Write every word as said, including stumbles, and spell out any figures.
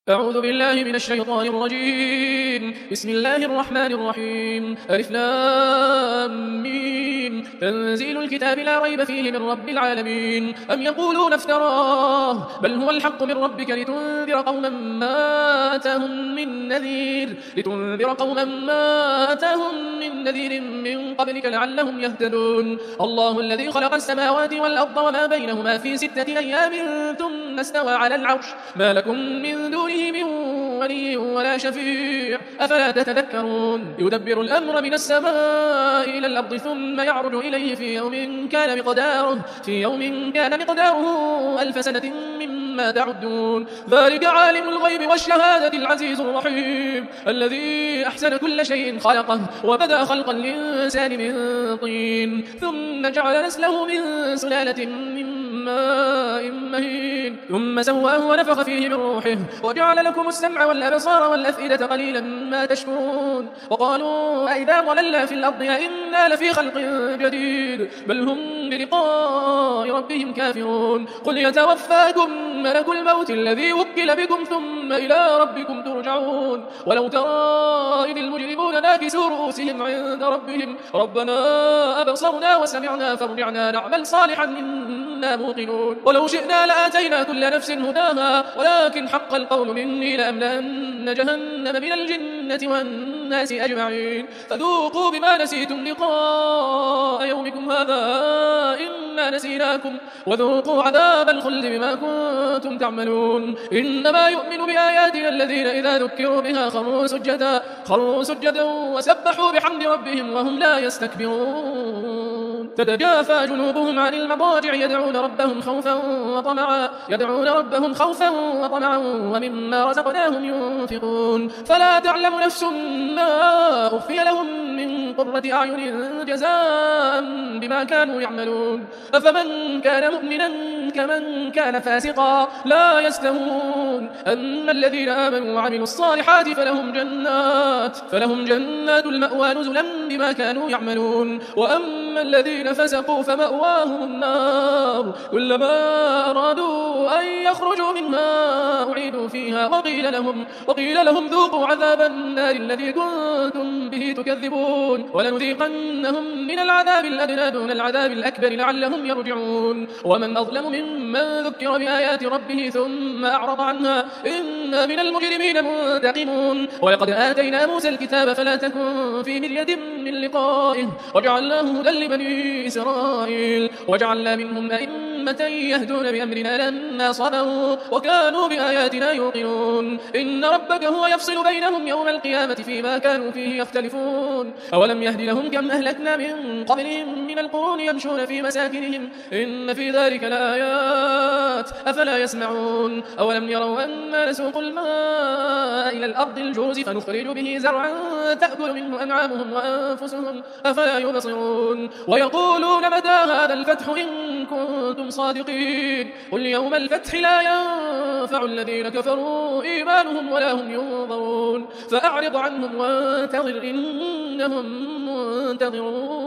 أعوذ بالله من الشيطان الرجيم. بسم الله الرحمن الرحيم. ألف لام ميم. تنزيل الكتاب لا ريب فيه من رب العالمين. أم يقولون افتراه بل هو الحق من ربك لتنذر قوما ما أتاهم من نذير لتنذر قوما ما أتاهم من نذير من قبلك لعلهم يهتدون. الله الذي خلق السماوات والأرض وما بينهما في ستة أيام ثم استوى على العرش ما لكم من دونه من ولي ولا شفيع أفلا تتذكرون. يدبر الأمر من السماء إلى الأرض ثم يعرج إليه في يوم كان مقداره في يوم كان مقداره ألف سنة مما تعدون. ذلك عالم الغيب والشهادة العزيز الرحيم الذي أحسن كل شيء خلقه وبدأ خلق الإنسان من طين ثم جعل نسله من سلالة من ماء مهين ثم سواه ونفخ فيه من روحه وجعل لكم السمع والأبصار والأفئدة قليلا ما تشكرون. وقالوا أئذا ضللنا في الأرض أئنا لفي خلق جديد بل هم بلقاء ربهم كافرون. قل يتوفاكم ملك الموت الذي وكل بكم ثم إلى ربكم ترجعون. ولو ترى إذ المجرمون ناكسوا رؤوسهم عند ربهم ربنا أبصرنا وسمعنا فارجعنا نعمل صالحا إنا موقنون. ولو شئنا لآتينا كل نفس هداها ولكن حق القول مني لأملأن جهنم من الجنة والناس أجمعين. فذوقوا بما نسيتم لقاء يومكم هذا إنا نسيناكم وذوقوا عذاب الخلد بما كنتم تعملون. إنما يؤمن بآياتنا الذين إذا ذكروا بها خروا سجدا خروا سجدا وسبحوا بحمد ربهم وهم لا يستكبرون. تتجافى جنوبهم عن المضاجع يدعون ربهم خوفا وطمعا يدعون ربهم خوفا وطمعا ومما رزقناهم ينفقون. فلا تعلم نفس ما أخفي لهم من قرة أعين جزاء بما كانوا يعملون. أفمن كان مؤمنا كمن كان فاسقا لا يستوون. أما الذين آمنوا وعملوا الصالحات فلهم جنات فلهم جنات المأوى نزلا بما كانوا يعملون. وأما الذين فسقوا فمأواهم النار كلما أرادوا أن يخرجوا منها أعيدوا فيها وقيل لهم, وقيل لهم ذوقوا عذاب النار الذي كنتم به تكذبون. ولنذيقنهم من العذاب الأدنى دون العذاب الأكبر لعلهم يرجعون. ومن أظلم ممن ذكر بآيات ربه ثم أعرض عنها إنا من المجرمين منتقمون. ولقد آتينا موسى الكتاب فلا تكن في مرية من لقائه وجعلناه هدى لبني إسرائيل وجعلنا منهم أئمة يهدون بأمرنا لما صبروا وكانوا بآياتنا يوقنون. إن ربك هو يفصل بينهم يوم القيامة فيما كانوا فيه يختلفون. أولم يهد لهم كم أهلكنا من قبلهم من القرون يمشون في مساكنهم إن في ذلك لآيات أفلا يسمعون. أولم يروا أنا نسوق الماء إلى الأرض الجرز فنخرج به زرعا تأكل منه أنعامهم وأنفسهم أفلا يبصرون. ويقولون متى هذا الفتح إن كنتم صادقين قل يوم الفتح لا ينفع الذين كفروا إيمانهم ولا هم ينظرون. فأعرض عنهم وانتظر إنهم منتظرون.